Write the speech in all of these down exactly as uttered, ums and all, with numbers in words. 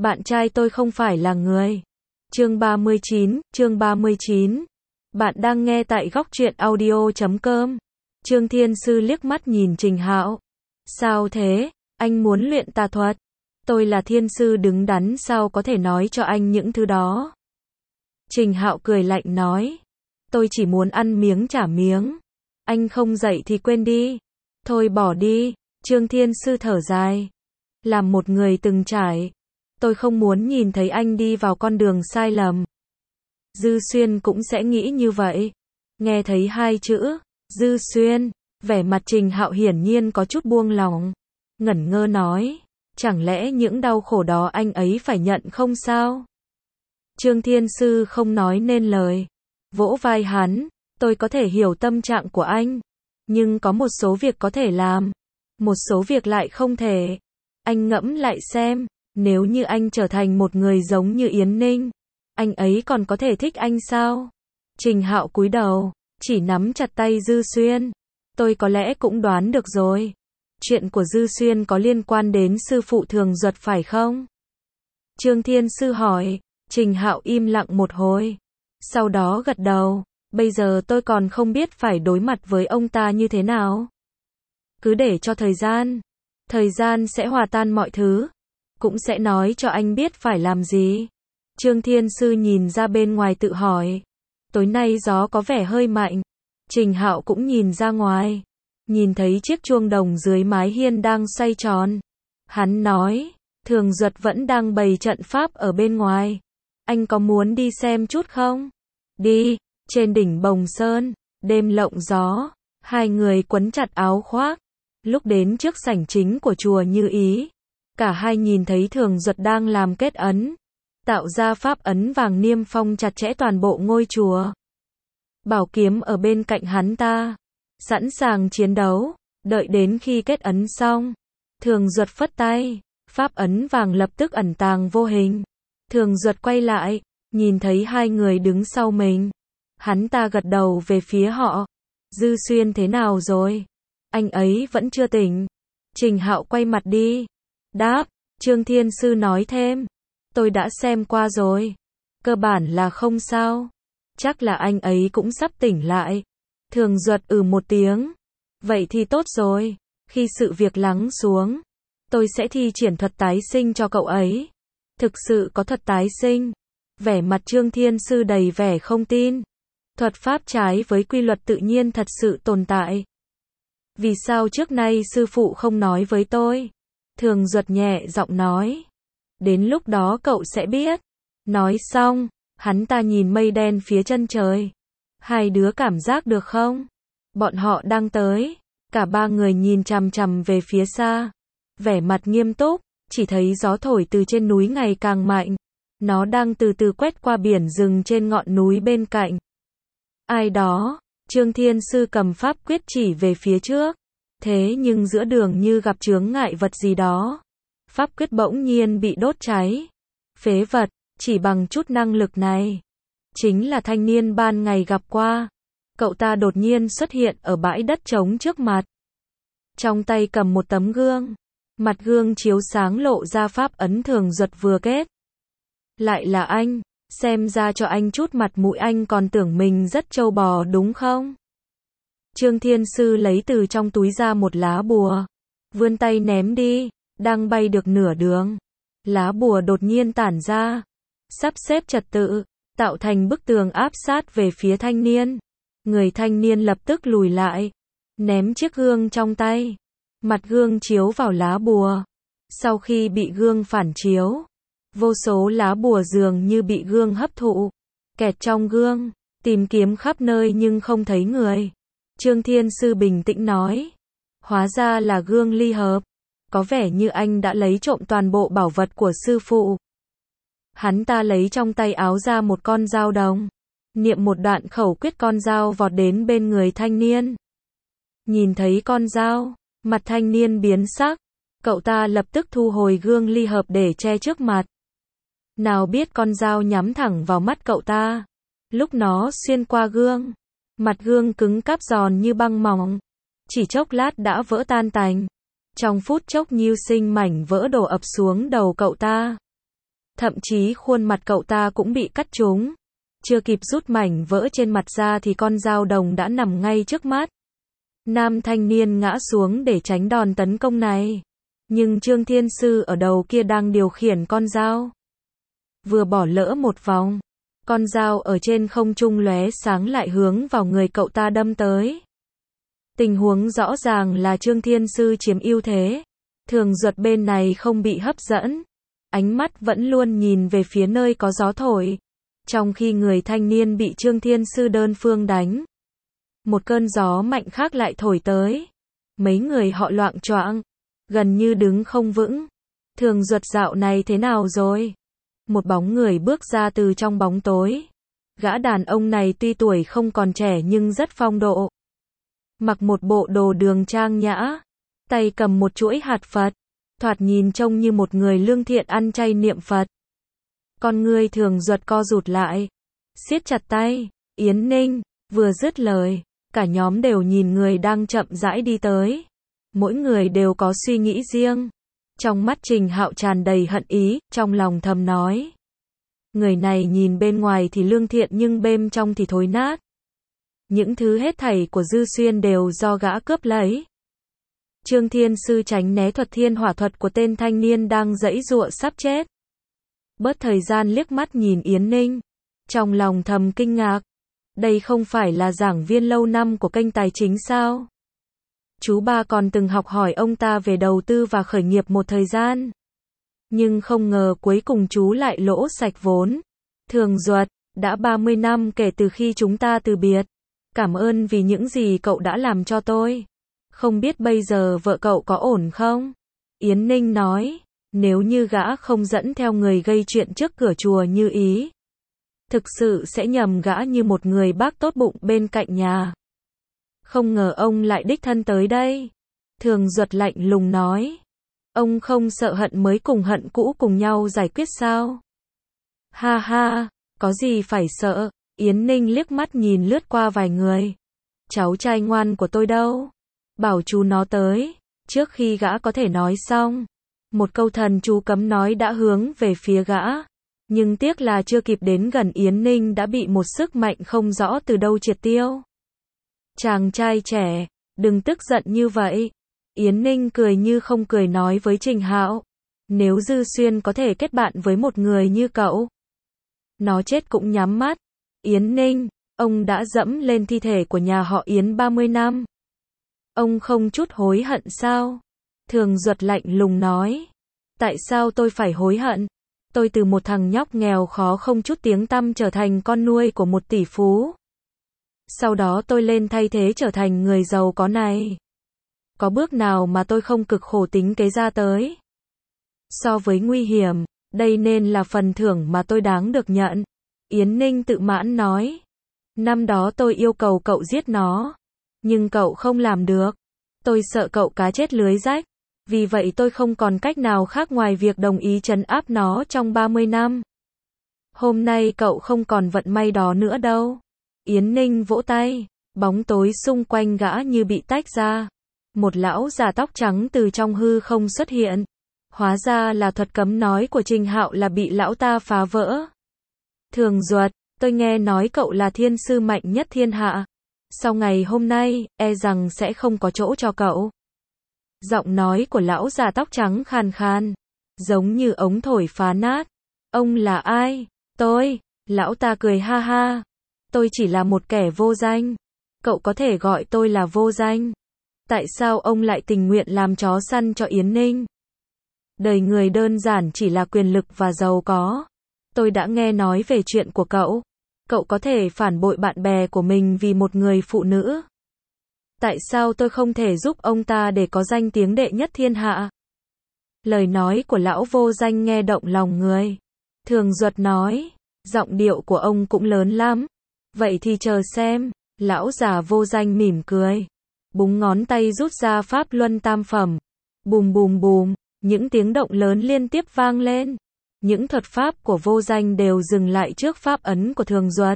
Bạn trai tôi không phải là người. Chương ba mươi chín, chương ba mươi chín. Bạn đang nghe tại góc truyện audio chấm com. Trương Thiên Sư liếc mắt nhìn Trình Hạo. Sao thế, anh muốn luyện tà thuật? Tôi là thiên sư đứng đắn sao có thể nói cho anh những thứ đó. Trình Hạo cười lạnh nói. Tôi chỉ muốn ăn miếng trả miếng. Anh không dạy thì quên đi. Thôi bỏ đi. Trương Thiên Sư thở dài. Làm một người từng trải. Tôi không muốn nhìn thấy anh đi vào con đường sai lầm. Dư Xuyên cũng sẽ nghĩ như vậy. Nghe thấy hai chữ, Dư Xuyên, vẻ mặt Trình Hạo hiển nhiên có chút buông lỏng. Ngẩn ngơ nói, chẳng lẽ những đau khổ đó anh ấy phải nhận không sao? Trương Thiên Sư không nói nên lời. Vỗ vai hắn, tôi có thể hiểu tâm trạng của anh. Nhưng có một số việc có thể làm. Một số việc lại không thể. Anh ngẫm lại xem. Nếu như anh trở thành một người giống như Yến Ninh, anh ấy còn có thể thích anh sao? Trình Hạo cúi đầu, chỉ nắm chặt tay Dư Xuyên. Tôi có lẽ cũng đoán được rồi. Chuyện của Dư Xuyên có liên quan đến sư phụ Thường Duật phải không? Trương Thiên Sư hỏi. Trình Hạo im lặng một hồi. Sau đó gật đầu. Bây giờ tôi còn không biết phải đối mặt với ông ta như thế nào. Cứ để cho thời gian. Thời gian sẽ hòa tan mọi thứ. Cũng sẽ nói cho anh biết phải làm gì. Trương Thiên Sư nhìn ra bên ngoài tự hỏi. Tối nay gió có vẻ hơi mạnh. Trình Hạo cũng nhìn ra ngoài. Nhìn thấy chiếc chuông đồng dưới mái hiên đang xoay tròn. Hắn nói, Thường Duật vẫn đang bày trận pháp ở bên ngoài. Anh có muốn đi xem chút không? Đi. Trên đỉnh Bồng Sơn, đêm lộng gió. Hai người quấn chặt áo khoác. Lúc đến trước sảnh chính của chùa Như Ý. Cả hai nhìn thấy Thường Duật đang làm kết ấn. Tạo ra pháp ấn vàng niêm phong chặt chẽ toàn bộ ngôi chùa. Bảo kiếm ở bên cạnh hắn ta. Sẵn sàng chiến đấu. Đợi đến khi kết ấn xong. Thường Duật phất tay. Pháp ấn vàng lập tức ẩn tàng vô hình. Thường Duật quay lại. Nhìn thấy hai người đứng sau mình. Hắn ta gật đầu về phía họ. Dư Xuyên thế nào rồi? Anh ấy vẫn chưa tỉnh. Trình Hạo quay mặt đi. Đáp, Trương Thiên Sư nói thêm. Tôi đã xem qua rồi. Cơ bản là không sao. Chắc là anh ấy cũng sắp tỉnh lại. Thường Duật ừ một tiếng. Vậy thì tốt rồi. Khi sự việc lắng xuống, tôi sẽ thi triển thuật tái sinh cho cậu ấy. Thực sự có thuật tái sinh. Vẻ mặt Trương Thiên Sư đầy vẻ không tin. Thuật pháp trái với quy luật tự nhiên thật sự tồn tại. Vì sao trước nay sư phụ không nói với tôi? Thường Duật nhẹ giọng nói. Đến lúc đó cậu sẽ biết. Nói xong, hắn ta nhìn mây đen phía chân trời. Hai đứa cảm giác được không? Bọn họ đang tới. Cả ba người nhìn chằm chằm về phía xa. Vẻ mặt nghiêm túc, chỉ thấy gió thổi từ trên núi ngày càng mạnh. Nó đang từ từ quét qua biển rừng trên ngọn núi bên cạnh. Ai đó? Trương Thiên Sư cầm pháp quyết chỉ về phía trước. Thế nhưng giữa đường như gặp chướng ngại vật gì đó. Pháp quyết bỗng nhiên bị đốt cháy. Phế vật, chỉ bằng chút năng lực này. Chính là thanh niên ban ngày gặp qua. Cậu ta đột nhiên xuất hiện ở bãi đất trống trước mặt. Trong tay cầm một tấm gương. Mặt gương chiếu sáng lộ ra pháp ấn Thường Duật vừa kết. Lại là anh, xem ra cho anh chút mặt mũi anh còn tưởng mình rất trâu bò đúng không? Trương Thiên Sư lấy từ trong túi ra một lá bùa. Vươn tay ném đi, đang bay được nửa đường. Lá bùa đột nhiên tản ra. Sắp xếp trật tự, tạo thành bức tường áp sát về phía thanh niên. Người thanh niên lập tức lùi lại. Ném chiếc gương trong tay. Mặt gương chiếu vào lá bùa. Sau khi bị gương phản chiếu, vô số lá bùa dường như bị gương hấp thụ. Kẹt trong gương, tìm kiếm khắp nơi nhưng không thấy người. Trương Thiên Sư bình tĩnh nói. Hóa ra là gương ly hợp. Có vẻ như anh đã lấy trộm toàn bộ bảo vật của sư phụ. Hắn ta lấy trong tay áo ra một con dao đồng. Niệm một đoạn khẩu quyết con dao vọt đến bên người thanh niên. Nhìn thấy con dao, mặt thanh niên biến sắc. Cậu ta lập tức thu hồi gương ly hợp để che trước mặt. Nào biết con dao nhắm thẳng vào mắt cậu ta. Lúc nó xuyên qua gương. Mặt gương cứng cáp giòn như băng mỏng. Chỉ chốc lát đã vỡ tan tành. Trong phút chốc nhiêu sinh mảnh vỡ đổ ập xuống đầu cậu ta. thậm chí khuôn mặt cậu ta cũng bị cắt trúng. Chưa kịp rút mảnh vỡ trên mặt ra thì con dao đồng đã nằm ngay trước mắt. Nam thanh niên ngã xuống để tránh đòn tấn công này. Nhưng Trương Thiên Sư ở đầu kia đang điều khiển con dao. Vừa bỏ lỡ một vòng, con dao ở trên không trung lóe sáng lại hướng vào người cậu ta đâm tới. Tình huống rõ ràng là Trương Thiên Sư chiếm ưu thế. Thường Duật bên này không bị hấp dẫn. Ánh mắt vẫn luôn nhìn về phía nơi có gió thổi. Trong khi người thanh niên bị Trương Thiên Sư đơn phương đánh. Một cơn gió mạnh khác lại thổi tới. Mấy người họ loạng choạng, gần như đứng không vững. Thường Duật dạo này thế nào rồi? Một bóng người bước ra từ trong bóng tối. Gã đàn ông này tuy tuổi không còn trẻ nhưng rất phong độ. Mặc một bộ đồ đường trang nhã, tay cầm một chuỗi hạt Phật, thoạt nhìn trông như một người lương thiện ăn chay niệm Phật. Con ngươi Thường Duật co rụt lại, siết chặt tay. Yến Ninh, vừa dứt lời, cả nhóm đều nhìn người đang chậm rãi đi tới. Mỗi người đều có suy nghĩ riêng. Trong mắt Trình Hạo tràn đầy hận ý, trong lòng thầm nói. Người này nhìn bên ngoài thì lương thiện nhưng bên trong thì thối nát. Những thứ hết thảy của Dư Xuyên đều do gã cướp lấy. Trương Thiên Sư tránh né thuật thiên hỏa thuật của tên thanh niên đang giãy giụa sắp chết. Bớt thời gian liếc mắt nhìn Yến Ninh. Trong lòng thầm kinh ngạc. Đây không phải là giảng viên lâu năm của kênh tài chính sao? Chú ba còn từng học hỏi ông ta về đầu tư và khởi nghiệp một thời gian. Nhưng không ngờ cuối cùng chú lại lỗ sạch vốn. Thường Duật, đã ba mươi năm kể từ khi chúng ta từ biệt. Cảm ơn vì những gì cậu đã làm cho tôi. Không biết bây giờ vợ cậu có ổn không? Yến Ninh nói, nếu như gã không dẫn theo người gây chuyện trước cửa chùa như ý. Thực sự sẽ nhầm gã như một người bác tốt bụng bên cạnh nhà. Không ngờ ông lại đích thân tới đây. Thường Duật lạnh lùng nói. Ông không sợ hận mới cùng hận cũ cùng nhau giải quyết sao? Ha ha, có gì phải sợ? Yến Ninh liếc mắt nhìn lướt qua vài người. Cháu trai ngoan của tôi đâu? Bảo chú nó tới. Trước khi gã có thể nói xong, một câu thần chú cấm nói đã hướng về phía gã. Nhưng tiếc là chưa kịp đến gần Yến Ninh đã bị một sức mạnh không rõ từ đâu triệt tiêu. Chàng trai trẻ, đừng tức giận như vậy. Yến Ninh cười như không cười nói với Trình Hạo. Nếu Dư Xuyên có thể kết bạn với một người như cậu, nó chết cũng nhắm mắt. Yến Ninh, ông đã dẫm lên thi thể của nhà họ Yến ba mươi năm. Ông không chút hối hận sao? Thường Duật lạnh lùng nói. Tại sao tôi phải hối hận? Tôi từ một thằng nhóc nghèo khó không chút tiếng tăm trở thành con nuôi của một tỷ phú. Sau đó tôi lên thay thế trở thành người giàu có này. Có bước nào mà tôi không cực khổ tính kế ra tới? So với nguy hiểm, đây nên là phần thưởng mà tôi đáng được nhận. Yến Ninh tự mãn nói. Năm đó tôi yêu cầu cậu giết nó. Nhưng cậu không làm được. Tôi sợ cậu cá chết lưới rách. Vì vậy tôi không còn cách nào khác ngoài việc đồng ý trấn áp nó trong ba mươi năm. Hôm nay cậu không còn vận may đó nữa đâu. Yến Ninh vỗ tay. Bóng tối xung quanh gã như bị tách ra. Một lão già tóc trắng từ trong hư không xuất hiện. Hóa ra là thuật cấm nói của Trình Hạo là bị lão ta phá vỡ. Thường Duật, tôi nghe nói cậu là thiên sư mạnh nhất thiên hạ. Sau ngày hôm nay, e rằng sẽ không có chỗ cho cậu. Giọng nói của lão già tóc trắng khàn khàn, giống như ống thổi phá nát. Ông là ai? Tôi. Lão ta cười ha ha. Tôi chỉ là một kẻ vô danh. Cậu có thể gọi tôi là vô danh. Tại sao ông lại tình nguyện làm chó săn cho Yến Ninh? Đời người đơn giản chỉ là quyền lực và giàu có. Tôi đã nghe nói về chuyện của cậu. Cậu có thể phản bội bạn bè của mình vì một người phụ nữ. Tại sao tôi không thể giúp ông ta để có danh tiếng đệ nhất thiên hạ? Lời nói của lão vô danh nghe động lòng người. Thường Duật nói, giọng điệu của ông cũng lớn lắm. Vậy thì chờ xem. Lão già vô danh mỉm cười. Búng ngón tay rút ra pháp luân tam phẩm. Bùm bùm bùm, những tiếng động lớn liên tiếp vang lên. Những thuật pháp của vô danh đều dừng lại trước pháp ấn của Thường Duật.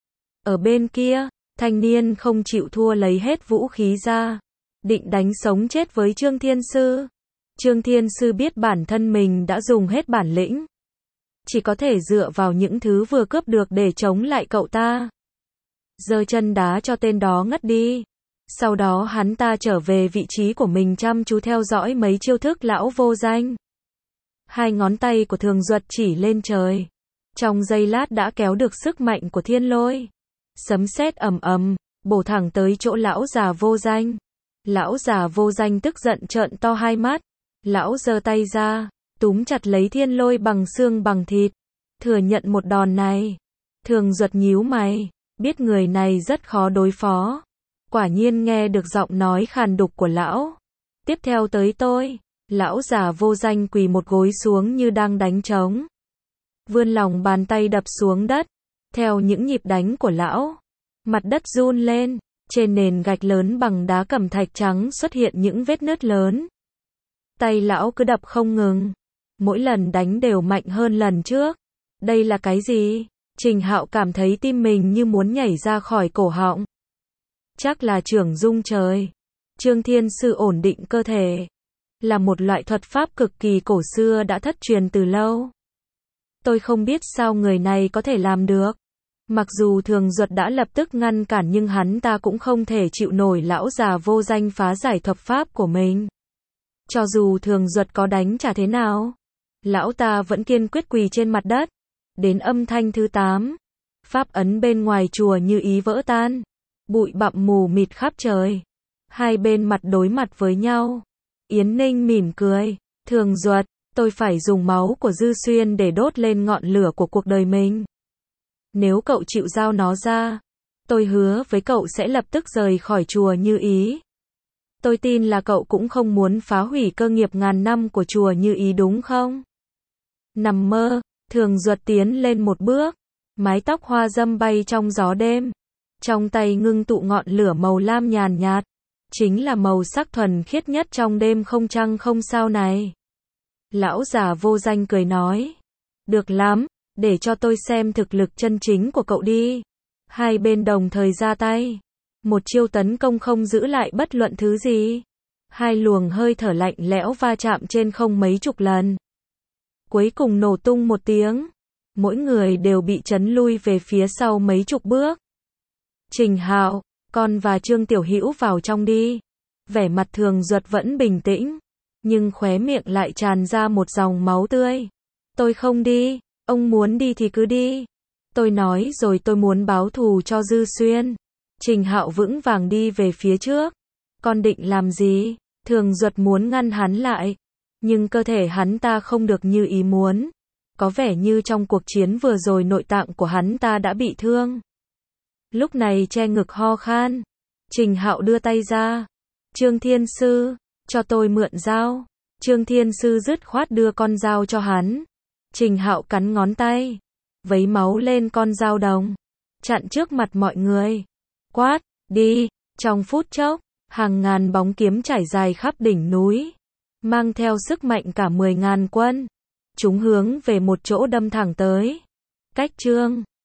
Ở bên kia, thanh niên không chịu thua lấy hết vũ khí ra. Định đánh sống chết với Trương Thiên Sư. Trương Thiên Sư biết bản thân mình đã dùng hết bản lĩnh. chỉ có thể dựa vào những thứ vừa cướp được để chống lại cậu ta. Giơ chân đá cho tên đó ngất đi. Sau đó hắn ta trở về vị trí của mình chăm chú theo dõi mấy chiêu thức lão vô danh. Hai ngón tay của Thường Duật chỉ lên trời. Trong giây lát đã kéo được sức mạnh của thiên lôi. Sấm sét ầm ầm, bổ thẳng tới chỗ lão già vô danh. Lão già vô danh tức giận trợn to hai mắt. Lão giơ tay ra, túm chặt lấy thiên lôi bằng xương bằng thịt. Thừa nhận một đòn này. Thường Duật nhíu mày, biết người này rất khó đối phó. Quả nhiên nghe được giọng nói khàn đục của lão. Tiếp theo tới tôi. Lão già vô danh quỳ một gối xuống như đang đánh trống. Vươn lòng bàn tay đập xuống đất. Theo những nhịp đánh của lão, mặt đất run lên. Trên nền gạch lớn bằng đá cẩm thạch trắng xuất hiện những vết nứt lớn. Tay lão cứ đập không ngừng. Mỗi lần đánh đều mạnh hơn lần trước. Đây là cái gì? Trình Hạo cảm thấy tim mình như muốn nhảy ra khỏi cổ họng. Chắc là chưởng dung trời. Trương Thiên Sư ổn định cơ thể. Là một loại thuật pháp cực kỳ cổ xưa đã thất truyền từ lâu. Tôi không biết sao người này có thể làm được. Mặc dù Thường Duật đã lập tức ngăn cản nhưng hắn ta cũng không thể chịu nổi lão già vô danh phá giải thuật pháp của mình. Cho dù Thường Duật có đánh trả thế nào, lão ta vẫn kiên quyết quỳ trên mặt đất. Đến âm thanh thứ tám, pháp ấn bên ngoài chùa Như Ý vỡ tan. Bụi bặm mù mịt khắp trời. Hai bên mặt đối mặt với nhau. Yến Ninh mỉm cười. Thường Duật, tôi phải dùng máu của Dư Xuyên để đốt lên ngọn lửa của cuộc đời mình. Nếu cậu chịu giao nó ra, tôi hứa với cậu sẽ lập tức rời khỏi chùa Như Ý. Tôi tin là cậu cũng không muốn phá hủy cơ nghiệp ngàn năm của chùa Như Ý đúng không? Nằm mơ, Thường Duật tiến lên một bước. Mái tóc hoa dâm bay trong gió đêm. Trong tay ngưng tụ ngọn lửa màu lam nhàn nhạt. Chính là màu sắc thuần khiết nhất trong đêm không trăng không sao này. Lão già vô danh cười nói. Được lắm, để cho tôi xem thực lực chân chính của cậu đi. Hai bên đồng thời ra tay. Một chiêu tấn công không giữ lại bất luận thứ gì. Hai luồng hơi thở lạnh lẽo va chạm trên không mấy chục lần. Cuối cùng nổ tung một tiếng. Mỗi người đều bị chấn lui về phía sau mấy chục bước. Trình Hạo, con và Trương Tiểu Hữu vào trong đi. Vẻ mặt Thường Duật vẫn bình tĩnh, nhưng khóe miệng lại tràn ra một dòng máu tươi. Tôi không đi, ông muốn đi thì cứ đi. Tôi nói rồi tôi muốn báo thù cho Dư Xuyên. Trình Hạo vững vàng đi về phía trước. Con định làm gì? Thường Duật muốn ngăn hắn lại, nhưng cơ thể hắn ta không được như ý muốn. Có vẻ như trong cuộc chiến vừa rồi nội tạng của hắn ta đã bị thương. Lúc này che ngực ho khan. Trình Hạo đưa tay ra. Trương Thiên Sư, cho tôi mượn dao. Trương Thiên Sư dứt khoát đưa con dao cho hắn. Trình Hạo cắn ngón tay, vấy máu lên con dao đồng, chặn trước mặt mọi người. Quát, đi. Trong phút chốc, hàng ngàn bóng kiếm trải dài khắp đỉnh núi, mang theo sức mạnh cả mười ngàn quân. Chúng hướng về một chỗ đâm thẳng tới. Cách Trương